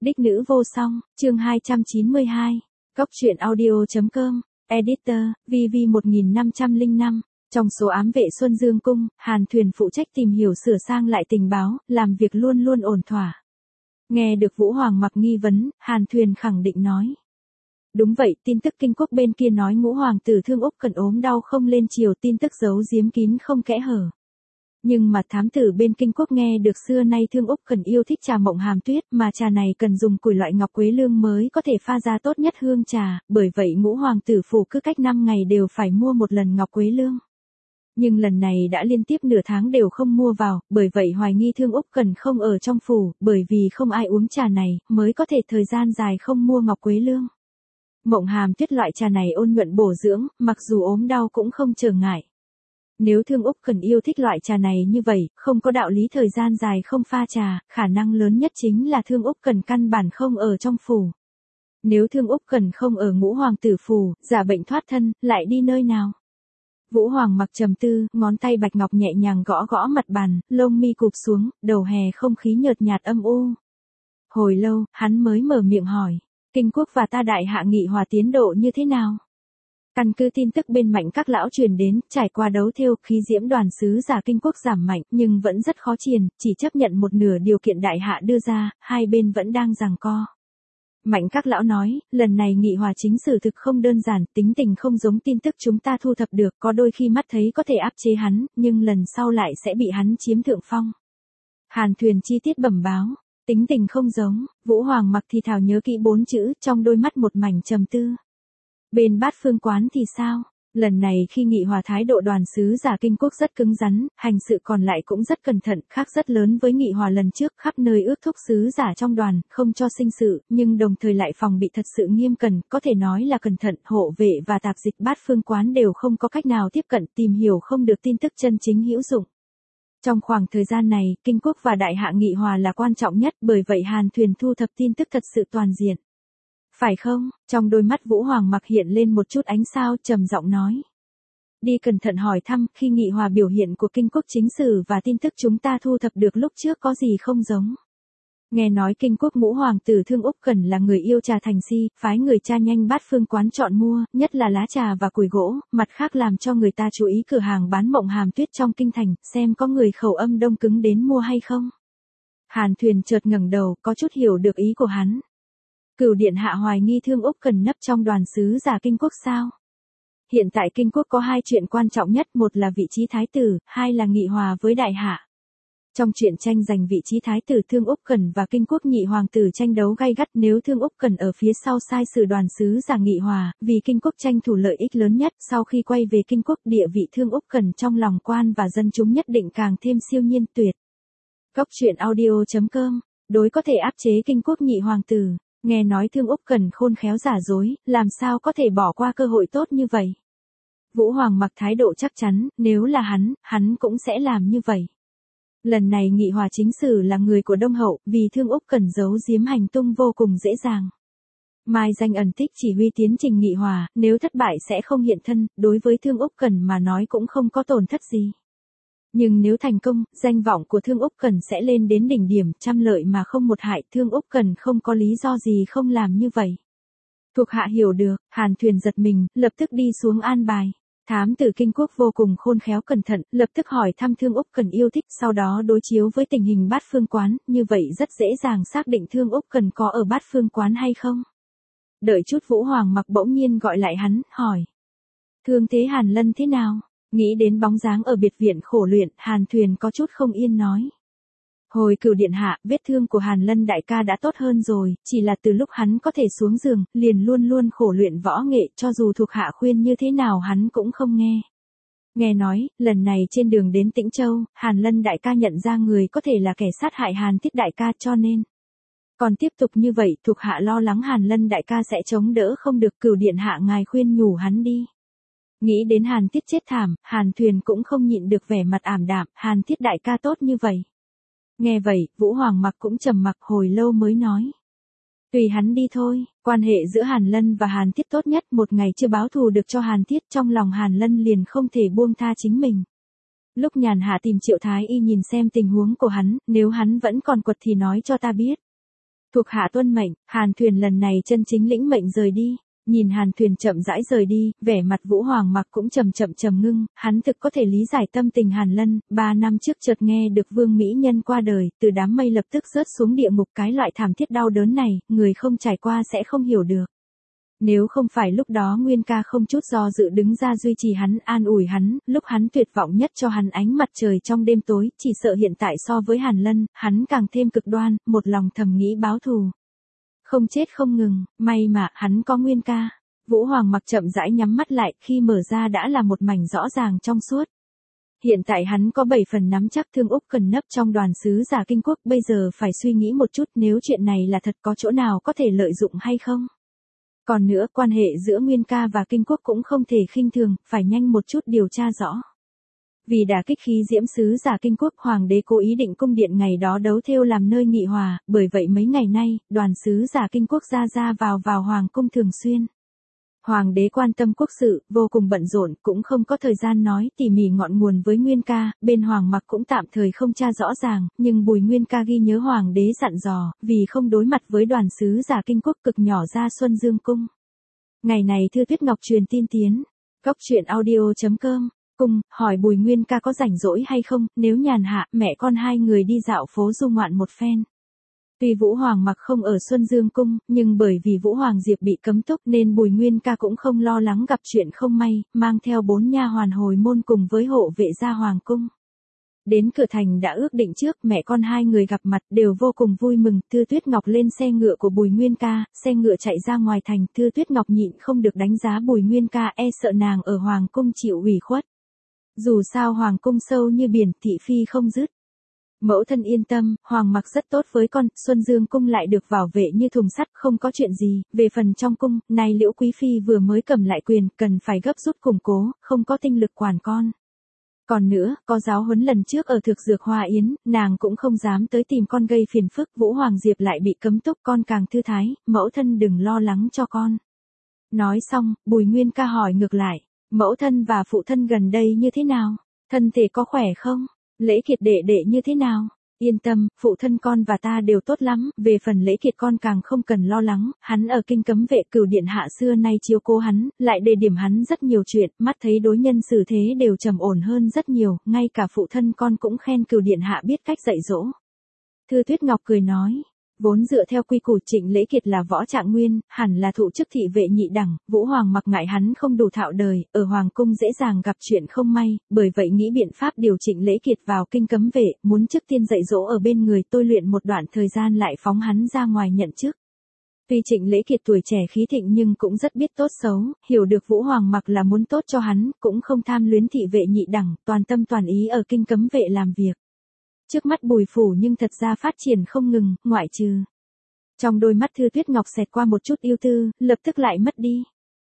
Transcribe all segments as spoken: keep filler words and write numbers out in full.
Đích nữ vô song, chương hai trăm chín mươi hai. Cốc truyện audio.com, Editor, vê vê một nghìn năm trăm lẻ năm. Trong số ám vệ Xuân Dương Cung, Hàn Thuyền phụ trách tìm hiểu sửa sang lại tình báo, làm việc luôn luôn ổn thỏa. Nghe được Vũ Hoàng mặc nghi vấn, Hàn Thuyền khẳng định nói. Đúng vậy, tin tức Kinh Quốc bên kia nói Ngũ Hoàng tử Thương Úc Cần ốm đau không lên triều, tin tức giấu giếm kín không kẽ hở. Nhưng mà thám tử bên Kinh Quốc nghe được xưa nay Thương Úc Cần yêu thích trà mộng hàm tuyết, mà trà này cần dùng củi loại ngọc quế lương mới có thể pha ra tốt nhất hương trà, bởi vậy Ngũ Hoàng tử phủ cứ cách năm ngày đều phải mua một lần ngọc quế lương. Nhưng lần này đã liên tiếp nửa tháng đều không mua vào, bởi vậy hoài nghi Thương Úc Cần không ở trong phủ, bởi vì không ai uống trà này, mới có thể thời gian dài không mua ngọc quế lương. Mộng hàm tuyết loại trà này ôn nhuận bổ dưỡng, mặc dù ốm đau cũng không trở ngại. Nếu Thương Úc Cần yêu thích loại trà này như vậy, không có đạo lý thời gian dài không pha trà, khả năng lớn nhất chính là Thương Úc Cần căn bản không ở trong phủ. Nếu Thương Úc Cần không ở Ngũ Hoàng tử phủ, giả bệnh thoát thân, lại đi nơi nào? Vũ Hoàng mặc trầm tư, ngón tay bạch ngọc nhẹ nhàng gõ gõ mặt bàn, lông mi cụp xuống, đầu hè không khí nhợt nhạt âm u. Hồi lâu, hắn mới mở miệng hỏi, Kinh Quốc và ta đại hạ nghị hòa tiến độ như thế nào? Căn cứ tin tức bên Mạnh các lão truyền đến, trải qua đấu thêu, khí diễm đoàn sứ giả Kinh Quốc giảm mạnh, nhưng vẫn rất khó triền, chỉ chấp nhận một nửa điều kiện đại hạ đưa ra, hai bên vẫn đang giằng co. Mạnh các lão nói, lần này nghị hòa chính sử thực không đơn giản, tính tình không giống tin tức chúng ta thu thập được, có đôi khi mắt thấy có thể áp chế hắn, nhưng lần sau lại sẽ bị hắn chiếm thượng phong. Hàn Thuyền chi tiết bẩm báo, tính tình không giống, Vũ Hoàng mặc thì thào nhớ kỹ bốn chữ, trong đôi mắt một mảnh trầm tư. Bên Bát Phương quán thì sao? Lần này khi nghị hòa thái độ đoàn sứ giả Kinh Quốc rất cứng rắn, hành sự còn lại cũng rất cẩn thận, khác rất lớn với nghị hòa lần trước, khắp nơi ước thúc sứ giả trong đoàn, không cho sinh sự, nhưng đồng thời lại phòng bị thật sự nghiêm cẩn, có thể nói là cẩn thận, hộ vệ và tạp dịch Bát Phương quán đều không có cách nào tiếp cận, tìm hiểu không được tin tức chân chính hữu dụng. Trong khoảng thời gian này, Kinh Quốc và đại hạ nghị hòa là quan trọng nhất, bởi vậy Hàn Thuyền thu thập tin tức thật sự toàn diện. Phải không? Trong đôi mắt Vũ Hoàng mặc hiện lên một chút ánh sao, trầm giọng nói. Đi cẩn thận hỏi thăm, khi nghị hòa biểu hiện của Kinh Quốc chính sử và tin tức chúng ta thu thập được lúc trước có gì không giống. Nghe nói Kinh Quốc Ngũ Hoàng tử Thương Úc Cần là người yêu trà thành si, phái người cha nhanh Bát Phương quán chọn mua, nhất là lá trà và củi gỗ, mặt khác làm cho người ta chú ý cửa hàng bán mộng hàm tuyết trong kinh thành, xem có người khẩu âm đông cứng đến mua hay không. Hàn Thuyền chợt ngẩng đầu, có chút hiểu được ý của hắn. Cửu điện hạ hoài nghi Thương Úc Cần nấp trong đoàn sứ giả Kinh Quốc sao? Hiện tại Kinh Quốc có hai chuyện quan trọng nhất, một là vị trí thái tử, hai là nghị hòa với đại hạ. Trong chuyện tranh giành vị trí thái tử, Thương Úc Cần và Kinh Quốc nhị hoàng tử tranh đấu gay gắt, nếu Thương Úc Cần ở phía sau sai sử đoàn sứ giả nghị hòa, vì Kinh Quốc tranh thủ lợi ích lớn nhất, sau khi quay về Kinh Quốc, địa vị Thương Úc Cần trong lòng quan và dân chúng nhất định càng thêm siêu nhiên tuyệt. Cốc truyện audio.com, đối có thể áp chế Kinh Quốc nhị hoàng tử. Nghe nói Thương Úc Cần khôn khéo giả dối, làm sao có thể bỏ qua cơ hội tốt như vậy. Vũ Hoàng mặc thái độ chắc chắn, nếu là hắn, hắn cũng sẽ làm như vậy. Lần này nghị hòa chính sử là người của Đông Hậu, vì Thương Úc Cần giấu giếm hành tung vô cùng dễ dàng. Mai danh ẩn tích chỉ huy tiến trình nghị hòa, nếu thất bại sẽ không hiện thân, đối với Thương Úc Cần mà nói cũng không có tổn thất gì. Nhưng nếu thành công, danh vọng của Thương Úc Cần sẽ lên đến đỉnh điểm, trăm lợi mà không một hại, Thương Úc Cần không có lý do gì không làm như vậy. Thuộc hạ hiểu được, Hàn Thuyền giật mình, lập tức đi xuống an bài. Thám tử Kinh Quốc vô cùng khôn khéo cẩn thận, lập tức hỏi thăm Thương Úc Cần yêu thích, sau đó đối chiếu với tình hình Bát Phương quán, như vậy rất dễ dàng xác định Thương Úc Cần có ở Bát Phương quán hay không. Đợi chút Vũ Hoàng mặc bỗng nhiên gọi lại hắn, hỏi. Thương thế Hàn Lân thế nào? Nghĩ đến bóng dáng ở biệt viện khổ luyện, Hàn Thuyền có chút không yên nói. Hồi Cửu điện hạ, vết thương của Hàn Lân đại ca đã tốt hơn rồi, chỉ là từ lúc hắn có thể xuống giường, liền luôn luôn khổ luyện võ nghệ, cho dù thuộc hạ khuyên như thế nào hắn cũng không nghe. Nghe nói, lần này trên đường đến Tĩnh Châu, Hàn Lân đại ca nhận ra người có thể là kẻ sát hại Hàn Thiết đại ca, cho nên. Còn tiếp tục như vậy, thuộc hạ lo lắng Hàn Lân đại ca sẽ chống đỡ không được, Cửu điện hạ ngài khuyên nhủ hắn đi. Nghĩ đến Hàn Thiết chết thảm, Hàn Thuyền cũng không nhịn được vẻ mặt ảm đạm, Hàn Thiết đại ca tốt như vậy. Nghe vậy, Vũ Hoàng mặc cũng trầm mặc hồi lâu mới nói. Tùy hắn đi thôi, quan hệ giữa Hàn Lân và Hàn Thiết tốt nhất, một ngày chưa báo thù được cho Hàn Thiết, trong lòng Hàn Lân liền không thể buông tha chính mình. Lúc nhàn hạ tìm Triệu Thái Y nhìn xem tình huống của hắn, nếu hắn vẫn còn quật thì nói cho ta biết. Thuộc hạ tuân mệnh, Hàn Thuyền lần này chân chính lĩnh mệnh rời đi. Nhìn Hàn Thuyền chậm rãi rời đi, vẻ mặt Vũ Hoàng Mặc cũng chậm chậm trầm ngưng, hắn thực có thể lý giải tâm tình Hàn Lân, ba năm trước chợt nghe được Vương Mỹ Nhân qua đời, từ đám mây lập tức rớt xuống địa ngục, cái loại thảm thiết đau đớn này, người không trải qua sẽ không hiểu được. Nếu không phải lúc đó Nguyên ca không chút do dự đứng ra duy trì hắn, an ủi hắn, lúc hắn tuyệt vọng nhất cho hắn ánh mặt trời trong đêm tối, chỉ sợ hiện tại so với Hàn Lân, hắn càng thêm cực đoan, một lòng thầm nghĩ báo thù. Không chết không ngừng, may mà hắn có Nguyên ca. Vũ Hoàng Mặc chậm rãi nhắm mắt lại, khi mở ra đã là một mảnh rõ ràng trong suốt. Hiện tại hắn có bảy phần nắm chắc Thương Úc cần nấp trong đoàn sứ giả Kinh Quốc, bây giờ phải suy nghĩ một chút nếu chuyện này là thật có chỗ nào có thể lợi dụng hay không. Còn nữa, quan hệ giữa Nguyên ca và Kinh Quốc cũng không thể khinh thường, phải nhanh một chút điều tra rõ. Vì đả kích khí diễm sứ giả Kinh Quốc, Hoàng đế cố ý định cung điện ngày đó đấu thêu làm nơi nghị hòa, bởi vậy mấy ngày nay, đoàn sứ giả Kinh Quốc ra ra vào vào Hoàng cung thường xuyên. Hoàng đế quan tâm quốc sự, vô cùng bận rộn, cũng không có thời gian nói tỉ mỉ ngọn nguồn với Nguyên ca, bên Hoàng Mặc cũng tạm thời không tra rõ ràng, nhưng Bùi Nguyên ca ghi nhớ Hoàng đế dặn dò, vì không đối mặt với đoàn sứ giả Kinh Quốc cực nhỏ ra Xuân Dương cung. Ngày này Thư Tuyết Ngọc truyền tin tiến, góc truyện audio chấm com, cung, hỏi Bùi Nguyên ca có rảnh rỗi hay không, nếu nhàn hạ, mẹ con hai người đi dạo phố du ngoạn một phen. Tuy Vũ Hoàng Mặc không ở Xuân Dương cung, nhưng bởi vì Vũ Hoàng Diệp bị cấm túc nên Bùi Nguyên ca cũng không lo lắng gặp chuyện không may, mang theo bốn nha hoàn hồi môn cùng với hộ vệ ra Hoàng cung. Đến cửa thành đã ước định trước, mẹ con hai người gặp mặt đều vô cùng vui mừng. Thư Tuyết Ngọc lên xe ngựa của Bùi Nguyên ca, xe ngựa chạy ra ngoài thành, Thư Tuyết Ngọc nhịn không được đánh giá Bùi Nguyên ca, e sợ nàng ở Hoàng cung chịu ủy khuất. Dù sao Hoàng cung sâu như biển, thị phi không dứt. Mẫu thân yên tâm, Hoàng Mặc rất tốt với con, Xuân Dương cung lại được bảo vệ như thùng sắt, không có chuyện gì. Về phần trong cung, nay Liễu Quý Phi vừa mới cầm lại quyền, cần phải gấp rút củng cố, không có tinh lực quản con. Còn nữa, có giáo huấn lần trước ở Thực Dược Hoa Yến, nàng cũng không dám tới tìm con gây phiền phức. Vũ Hoàng Diệp lại bị cấm túc, con càng thư thái, mẫu thân đừng lo lắng cho con. Nói xong, Bùi Nguyên ca hỏi ngược lại, mẫu thân và phụ thân gần đây như thế nào? Thân thể có khỏe không? Lễ Kiệt đệ đệ như thế nào? Yên tâm, phụ thân con và ta đều tốt lắm, về phần Lễ Kiệt con càng không cần lo lắng, hắn ở kinh cấm vệ, Cửu điện hạ xưa nay chiếu cố hắn, lại đề điểm hắn rất nhiều chuyện, mắt thấy đối nhân xử thế đều trầm ổn hơn rất nhiều, ngay cả phụ thân con cũng khen Cửu điện hạ biết cách dạy dỗ. Thư Tuyết Ngọc cười nói, vốn dựa theo quy củ Trịnh Lễ Kiệt là võ trạng nguyên, hẳn là thụ chức thị vệ nhị đẳng, Vũ Hoàng Mặc ngại hắn không đủ thạo đời, ở Hoàng cung dễ dàng gặp chuyện không may, bởi vậy nghĩ biện pháp điều Trịnh Lễ Kiệt vào kinh cấm vệ, muốn trước tiên dạy dỗ ở bên người tôi luyện một đoạn thời gian lại phóng hắn ra ngoài nhận chức. Tuy Trịnh Lễ Kiệt tuổi trẻ khí thịnh nhưng cũng rất biết tốt xấu, hiểu được Vũ Hoàng Mặc là muốn tốt cho hắn, cũng không tham luyến thị vệ nhị đẳng, toàn tâm toàn ý ở kinh cấm vệ làm việc. Trước mắt Bùi phủ nhưng thật ra phát triển không ngừng, ngoại trừ. Trong đôi mắt Thư Tuyết Ngọc xẹt qua một chút yêu tư, lập tức lại mất đi.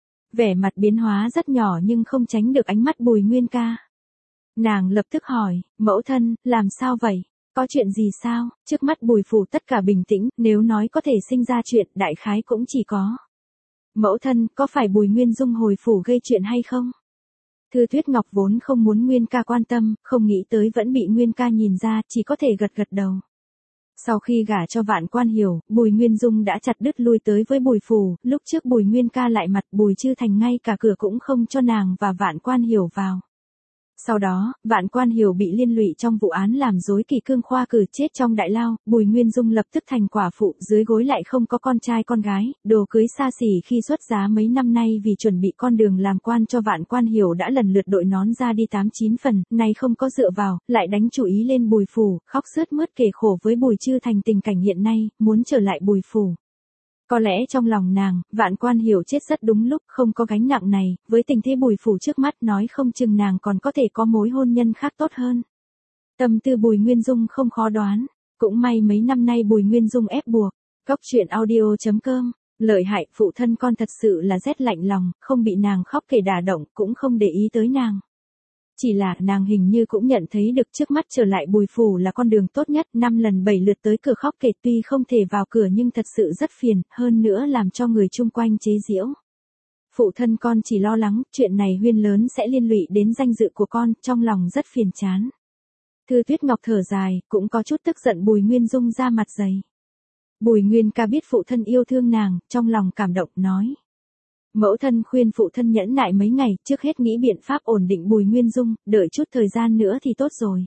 Vẻ mặt biến hóa rất nhỏ nhưng không tránh được ánh mắt Bùi Nguyên ca. Nàng lập tức hỏi, mẫu thân, làm sao vậy? Có chuyện gì sao? Trước mắt Bùi phủ tất cả bình tĩnh, nếu nói có thể sinh ra chuyện, đại khái cũng chỉ có. Mẫu thân, có phải Bùi Nguyên Dung hồi phủ gây chuyện hay không? Thư Tuyết Ngọc vốn không muốn Nguyên ca quan tâm, không nghĩ tới vẫn bị Nguyên ca nhìn ra, chỉ có thể gật gật đầu. Sau khi gả cho Vạn Quan Hiểu, Bùi Nguyên Dung đã chặt đứt lui tới với Bùi phủ, lúc trước Bùi Nguyên ca lại mặt Bùi Chư Thành ngay cả cửa cũng không cho nàng và Vạn Quan Hiểu vào. Sau đó, Vạn Quan Hiểu bị liên lụy trong vụ án làm dối kỷ cương khoa cử chết trong đại lao, Bùi Nguyên Dung lập tức thành quả phụ, dưới gối lại không có con trai con gái, đồ cưới xa xỉ khi xuất giá mấy năm nay vì chuẩn bị con đường làm quan cho Vạn Quan Hiểu đã lần lượt đội nón ra đi tám chín phần, nay không có dựa vào, lại đánh chủ ý lên Bùi phủ, khóc sướt mướt kể khổ với Bùi Chư Thành tình cảnh hiện nay, muốn trở lại Bùi phủ. Có lẽ trong lòng nàng, Vạn Quan Hiểu chết rất đúng lúc, không có gánh nặng này, với tình thế Bùi phủ trước mắt nói không chừng nàng còn có thể có mối hôn nhân khác tốt hơn. Tâm tư Bùi Nguyên Dung không khó đoán, cũng may mấy năm nay Bùi Nguyên Dung ép buộc. Góc truyện audio chấm com, lợi hại, phụ thân con thật sự là rét lạnh lòng, không bị nàng khóc kể đả động, cũng không để ý tới nàng. Chỉ là nàng hình như cũng nhận thấy được trước mắt trở lại Bùi phủ là con đường tốt nhất, năm lần bảy lượt tới cửa khóc kể tuy không thể vào cửa nhưng thật sự rất phiền, hơn nữa làm cho người chung quanh chế giễu. Phụ thân con chỉ lo lắng, chuyện này huyên lớn sẽ liên lụy đến danh dự của con, trong lòng rất phiền chán. Thư Tuyết Ngọc thở dài, cũng có chút tức giận Bùi Nguyên Dung ra mặt dày. Bùi Nguyên Ca biết phụ thân yêu thương nàng, trong lòng cảm động nói. Mẫu thân khuyên phụ thân nhẫn nại mấy ngày, trước hết nghĩ biện pháp ổn định Bùi Nguyên Dung, đợi chút thời gian nữa thì tốt rồi.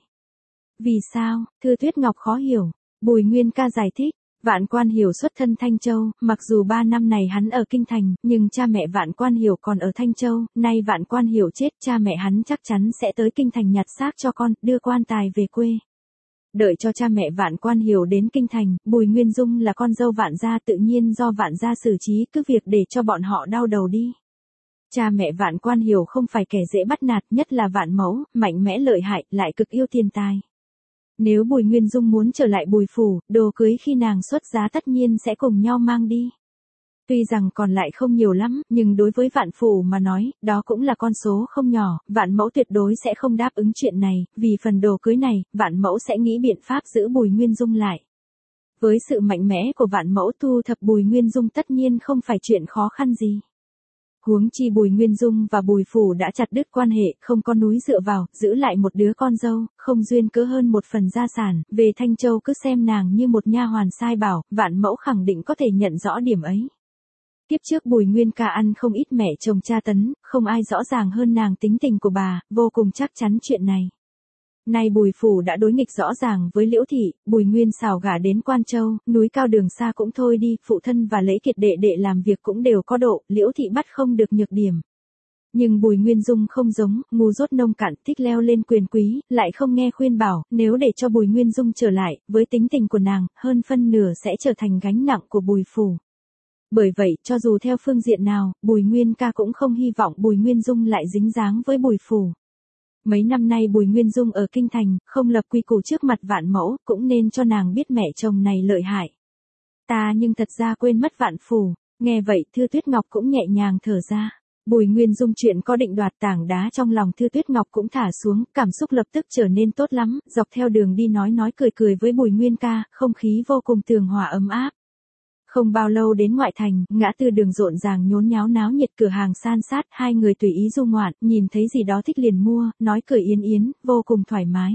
Vì sao? Thư Tuyết Ngọc khó hiểu. Bùi Nguyên Ca giải thích. Vạn Quan Hiểu xuất thân Thanh Châu, mặc dù ba năm này hắn ở Kinh Thành, nhưng cha mẹ Vạn Quan Hiểu còn ở Thanh Châu, nay Vạn Quan Hiểu chết, cha mẹ hắn chắc chắn sẽ tới Kinh Thành nhặt xác cho con, đưa quan tài về quê. Đợi cho cha mẹ Vạn Quan Hiểu đến Kinh Thành, Bùi Nguyên Dung là con dâu Vạn gia tự nhiên do Vạn gia xử trí, cứ việc để cho bọn họ đau đầu đi. Cha mẹ Vạn Quan Hiểu không phải kẻ dễ bắt nạt, nhất là Vạn Mẫu, mạnh mẽ lợi hại, lại cực yêu tiền tài. Nếu Bùi Nguyên Dung muốn trở lại Bùi phủ, đồ cưới khi nàng xuất giá tất nhiên sẽ cùng nhau mang đi. Tuy rằng còn lại không nhiều lắm, nhưng đối với Vạn phủ mà nói, đó cũng là con số không nhỏ, Vạn Mẫu tuyệt đối sẽ không đáp ứng chuyện này, vì phần đồ cưới này, Vạn Mẫu sẽ nghĩ biện pháp giữ Bùi Nguyên Dung lại. Với sự mạnh mẽ của Vạn Mẫu thu thập Bùi Nguyên Dung tất nhiên không phải chuyện khó khăn gì. Huống chi Bùi Nguyên Dung và Bùi phủ đã chặt đứt quan hệ, không có núi dựa vào, giữ lại một đứa con dâu, không duyên cớ hơn một phần gia sản, về Thanh Châu cứ xem nàng như một nha hoàn sai bảo, Vạn Mẫu khẳng định có thể nhận rõ điểm ấy. Tiếp trước Bùi Nguyên Ca ăn không ít mẹ chồng tra tấn, không ai rõ ràng hơn nàng tính tình của bà, vô cùng chắc chắn chuyện này. Nay Bùi phủ đã đối nghịch rõ ràng với Liễu thị, Bùi Nguyên xào gả đến Quan Châu, núi cao đường xa cũng thôi đi, phụ thân và Lễ Kiệt đệ đệ làm việc cũng đều có độ, Liễu thị bắt không được nhược điểm. Nhưng Bùi Nguyên Dung không giống, ngu dốt nông cạn, thích leo lên quyền quý, lại không nghe khuyên bảo, nếu để cho Bùi Nguyên Dung trở lại, với tính tình của nàng, hơn phân nửa sẽ trở thành gánh nặng của Bùi phủ. Bởi vậy, cho dù theo phương diện nào, Bùi Nguyên Ca cũng không hy vọng Bùi Nguyên Dung lại dính dáng với Bùi phủ. Mấy năm nay Bùi Nguyên Dung ở Kinh Thành, không lập quy củ trước mặt Vạn Mẫu, cũng nên cho nàng biết mẹ chồng này lợi hại. Ta nhưng thật ra quên mất Vạn phủ, nghe vậy Thư Tuyết Ngọc cũng nhẹ nhàng thở ra. Bùi Nguyên Dung chuyện có định đoạt tảng đá trong lòng Thư Tuyết Ngọc cũng thả xuống, cảm xúc lập tức trở nên tốt lắm, dọc theo đường đi nói nói cười cười với Bùi Nguyên Ca, không khí vô cùng tường hòa ấm áp. Không bao lâu đến ngoại thành, ngã tư đường rộn ràng nhốn nháo náo nhiệt, cửa hàng san sát, hai người tùy ý du ngoạn, nhìn thấy gì đó thích liền mua, nói cười yến yến, vô cùng thoải mái.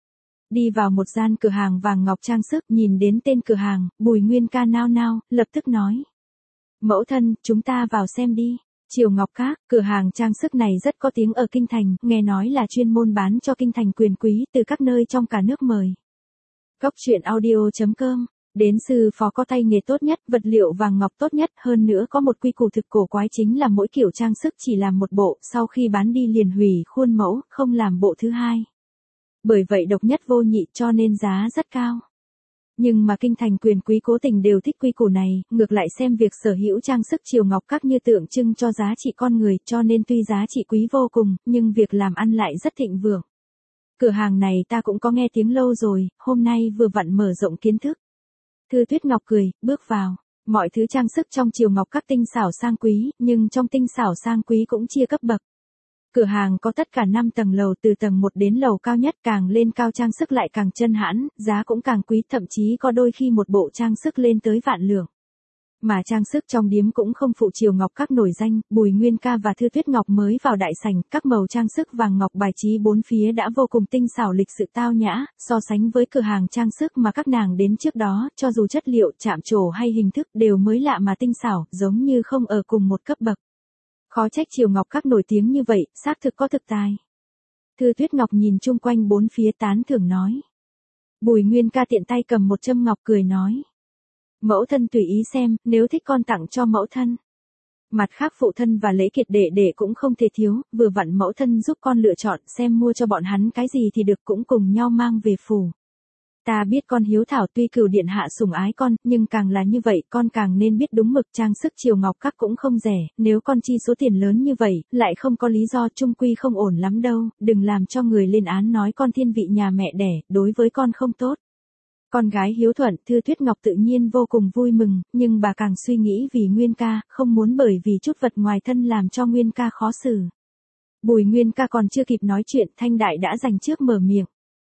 Đi vào một gian cửa hàng vàng ngọc trang sức, nhìn đến tên cửa hàng, Bùi Nguyên Ca nao nao, lập tức nói. Mẫu thân, chúng ta vào xem đi. Triều Ngọc Các, cửa hàng trang sức này rất có tiếng ở Kinh Thành, nghe nói là chuyên môn bán cho Kinh Thành quyền quý từ các nơi trong cả nước mời. Cốc truyện audio chấm com. Đến sư phó có tay nghề tốt nhất, vật liệu vàng ngọc tốt nhất, hơn nữa có một quy củ thực cổ quái chính là mỗi kiểu trang sức chỉ làm một bộ, sau khi bán đi liền hủy khuôn mẫu, không làm bộ thứ hai. Bởi vậy độc nhất vô nhị cho nên giá rất cao. Nhưng mà Kinh Thành quyền quý cố tình đều thích quy củ này, ngược lại xem việc sở hữu trang sức Triều Ngọc Các như tượng trưng cho giá trị con người, cho nên tuy giá trị quý vô cùng, nhưng việc làm ăn lại rất thịnh vượng. Cửa hàng này ta cũng có nghe tiếng lâu rồi, hôm nay vừa vặn mở rộng kiến thức. Thư Tuyết Ngọc cười, bước vào. Mọi thứ trang sức trong Triều Ngọc Các tinh xảo sang quý, nhưng trong tinh xảo sang quý cũng chia cấp bậc. Cửa hàng có tất cả năm tầng lầu, từ tầng một đến lầu cao nhất, càng lên cao trang sức lại càng chân hãn, giá cũng càng quý, thậm chí có đôi khi một bộ trang sức lên tới vạn lượng. Mà trang sức trong điếm cũng không phụ Triều Ngọc Các nổi danh, Bùi Nguyên Ca và Thư Tuyết Ngọc mới vào đại sảnh, các màu trang sức vàng ngọc bài trí bốn phía đã vô cùng tinh xảo lịch sự tao nhã, so sánh với cửa hàng trang sức mà các nàng đến trước đó, cho dù chất liệu, chạm trổ hay hình thức đều mới lạ mà tinh xảo, giống như không ở cùng một cấp bậc. Khó trách Triều Ngọc Các nổi tiếng như vậy, xác thực có thực tài. Thư Tuyết Ngọc nhìn chung quanh bốn phía tán thưởng nói. Bùi Nguyên Ca tiện tay cầm một châm ngọc cười nói. Mẫu thân tùy ý xem, nếu thích con tặng cho mẫu thân. Mặt khác phụ thân và Lễ Kiệt đệ đệ cũng không thể thiếu, vừa vặn mẫu thân giúp con lựa chọn xem mua cho bọn hắn cái gì thì được, cũng cùng nhau mang về phủ. Ta biết con hiếu thảo, tuy Cửu điện hạ sủng ái con, nhưng càng là như vậy, con càng nên biết đúng mực, trang sức Triều Ngọc Các cũng không rẻ, nếu con chi số tiền lớn như vậy, lại không có lý do, chung quy không ổn lắm đâu, đừng làm cho người lên án nói con thiên vị nhà mẹ đẻ, đối với con không tốt. Con gái hiếu thuận, Thư Tuyết Ngọc tự nhiên vô cùng vui mừng, nhưng bà càng suy nghĩ vì Nguyên Ca, không muốn bởi vì chút vật ngoài thân làm cho Nguyên Ca khó xử. Bùi Nguyên Ca còn chưa kịp nói chuyện, Thanh Đại đã giành trước mở miệng.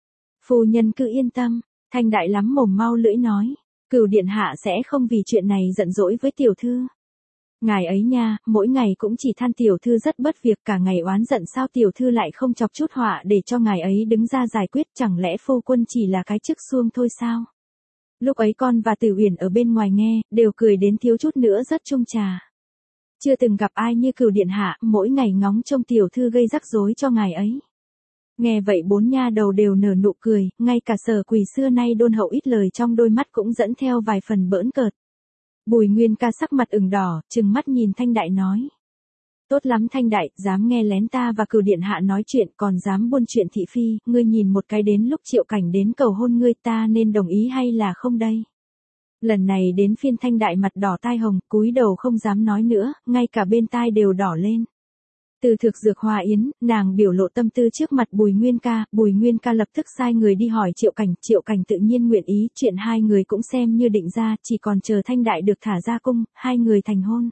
Phu nhân cứ yên tâm, Thanh Đại lắm mồm mau lưỡi nói, Cửu điện hạ sẽ không vì chuyện này giận dỗi với tiểu thư. Ngài ấy nha, mỗi ngày cũng chỉ than tiểu thư rất bất việc, cả ngày oán giận sao tiểu thư lại không chọc chút họa để cho ngài ấy đứng ra giải quyết, chẳng lẽ phu quân chỉ là cái chức xuông thôi sao? Lúc ấy con và Tử Uyển ở bên ngoài nghe, đều cười đến thiếu chút nữa rất chung trà. Chưa từng gặp ai như Cửu điện hạ, mỗi ngày ngóng trông tiểu thư gây rắc rối cho ngài ấy. Nghe vậy bốn nha đầu đều nở nụ cười, ngay cả Sở Quỳ xưa nay đôn hậu ít lời trong đôi mắt cũng dẫn theo vài phần bỡn cợt. Bùi Nguyên Ca sắc mặt ửng đỏ, trừng mắt nhìn Thanh Đại nói. Tốt lắm Thanh Đại, dám nghe lén ta và Cửu điện hạ nói chuyện, còn dám buôn chuyện thị phi, ngươi nhìn một cái đến lúc Triệu Cảnh đến cầu hôn ngươi, ta nên đồng ý hay là không đây? Lần này đến phiên Thanh Đại mặt đỏ tai hồng, cúi đầu không dám nói nữa, ngay cả bên tai đều đỏ lên. Từ thực dược hòa yến, nàng biểu lộ tâm tư trước mặt Bùi Nguyên Ca, Bùi Nguyên Ca lập tức sai người đi hỏi Triệu Cảnh, Triệu Cảnh tự nhiên nguyện ý, chuyện hai người cũng xem như định ra, chỉ còn chờ Thanh Đại được thả ra cung, hai người thành hôn.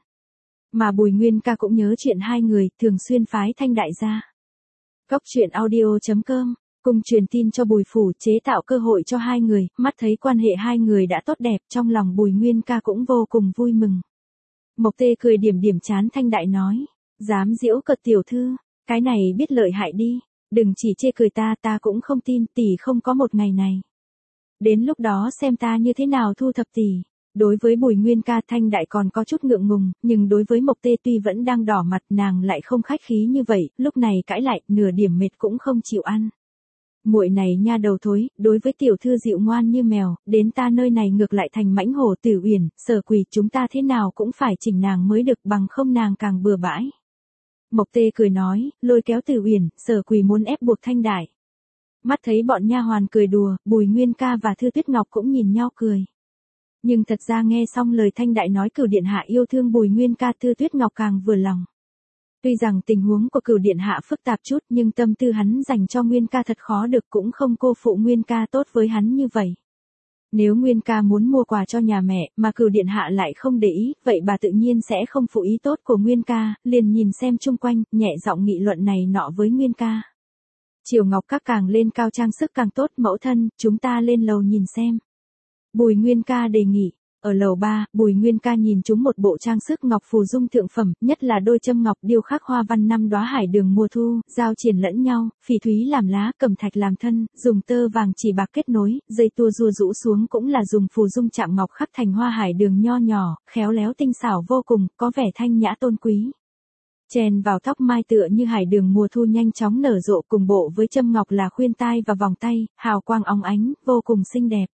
Mà Bùi Nguyên Ca cũng nhớ chuyện hai người, thường xuyên phái Thanh Đại ra. Cốc truyện audio chấm com, cùng truyền tin cho Bùi Phủ, chế tạo cơ hội cho hai người, mắt thấy quan hệ hai người đã tốt đẹp, trong lòng Bùi Nguyên Ca cũng vô cùng vui mừng. Mộc Tê cười điểm điểm chán Thanh Đại nói, dám giễu cợt tiểu thư, cái này biết lợi hại đi, đừng chỉ chê cười ta, ta cũng không tin tỷ không có một ngày này. Đến lúc đó xem ta như thế nào thu thập tỷ. Đối với Bùi Nguyên Ca, Thanh Đại còn có chút ngượng ngùng, nhưng đối với Mộc Tê tuy vẫn đang đỏ mặt, nàng lại không khách khí như vậy, lúc này cãi lại, nửa điểm mệt cũng không chịu ăn. Muội này nha đầu thối, đối với tiểu thư dịu ngoan như mèo, đến ta nơi này ngược lại thành mãnh hổ. Tử Uyển, Sở Quỳ, chúng ta thế nào cũng phải chỉnh nàng mới được, bằng không nàng càng bừa bãi. Mộc Tê cười nói, lôi kéo Tử Uyển, Sở Quỳ muốn ép buộc Thanh Đại. Mắt thấy bọn nha hoàn cười đùa, Bùi Nguyên Ca và Thư Tuyết Ngọc cũng nhìn nhau cười. Nhưng thật ra nghe xong lời Thanh Đại nói Cửu điện hạ yêu thương Bùi Nguyên Ca, Thư Tuyết Ngọc càng vừa lòng. Tuy rằng tình huống của Cửu điện hạ phức tạp chút, nhưng tâm tư hắn dành cho Nguyên Ca thật khó được, cũng không cô phụ Nguyên Ca tốt với hắn như vậy. Nếu Nguyên Ca muốn mua quà cho nhà mẹ, mà Cửu điện hạ lại không để ý, vậy bà tự nhiên sẽ không phụ ý tốt của Nguyên Ca, liền nhìn xem chung quanh, nhẹ giọng nghị luận này nọ với Nguyên Ca. Triều Ngọc Các càng lên cao trang sức càng tốt, mẫu thân, chúng ta lên lầu nhìn xem. Bùi Nguyên Ca đề nghị. Ở lầu ba, Bùi Nguyên Ca nhìn chúng một bộ trang sức ngọc phù dung thượng phẩm, nhất là đôi châm ngọc điêu khắc hoa văn năm đóa hải đường mùa thu, giao triển lẫn nhau, phỉ thúy làm lá, cẩm thạch làm thân, dùng tơ vàng chỉ bạc kết nối, dây tua rua rũ xuống cũng là dùng phù dung chạm ngọc khắc thành hoa hải đường nho nhỏ, khéo léo tinh xảo vô cùng, có vẻ thanh nhã tôn quý. Chèn vào tóc mai tựa như hải đường mùa thu nhanh chóng nở rộ, cùng bộ với châm ngọc là khuyên tai và vòng tay, hào quang óng ánh, vô cùng xinh đẹp.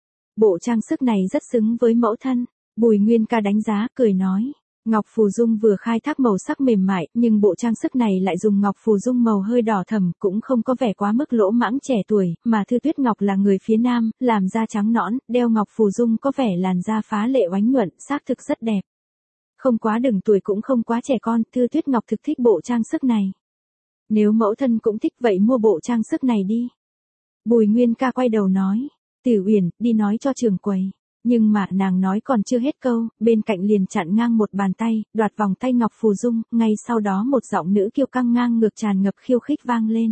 Bộ trang sức này rất xứng với mẫu thân. Bùi Nguyên Ca đánh giá, cười nói. Ngọc phù dung vừa khai thác màu sắc mềm mại, nhưng bộ trang sức này lại dùng ngọc phù dung màu hơi đỏ thẫm, cũng không có vẻ quá mức lỗ mãng trẻ tuổi, mà Thư Tuyết Ngọc là người phía Nam, làm da trắng nõn, đeo ngọc phù dung có vẻ làn da phá lệ oánh nhuận, xác thực rất đẹp. Không quá đừng tuổi cũng không quá trẻ con, Thư Tuyết Ngọc thực thích bộ trang sức này. Nếu mẫu thân cũng thích vậy mua bộ trang sức này đi. Bùi Nguyên Ca quay đầu nói. Tử Uyển, đi nói cho trưởng quầy. Nhưng mà nàng nói còn chưa hết câu, bên cạnh liền chặn ngang một bàn tay, đoạt vòng tay ngọc phù dung, ngay sau đó một giọng nữ kiêu căng ngang ngược tràn ngập khiêu khích vang lên.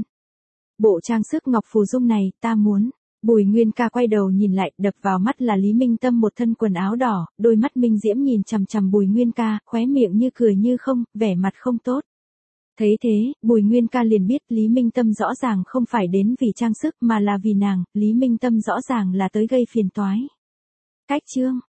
Bộ trang sức ngọc phù dung này, ta muốn. Bùi Nguyên Ca quay đầu nhìn lại, đập vào mắt là Lý Minh Tâm một thân quần áo đỏ, đôi mắt minh diễm nhìn chằm chằm Bùi Nguyên Ca, khóe miệng như cười như không, vẻ mặt không tốt. Thấy thế, Bùi Nguyên Ca liền biết Lý Minh Tâm rõ ràng không phải đến vì trang sức mà là vì nàng, Lý Minh Tâm rõ ràng là tới gây phiền toái. Cách chương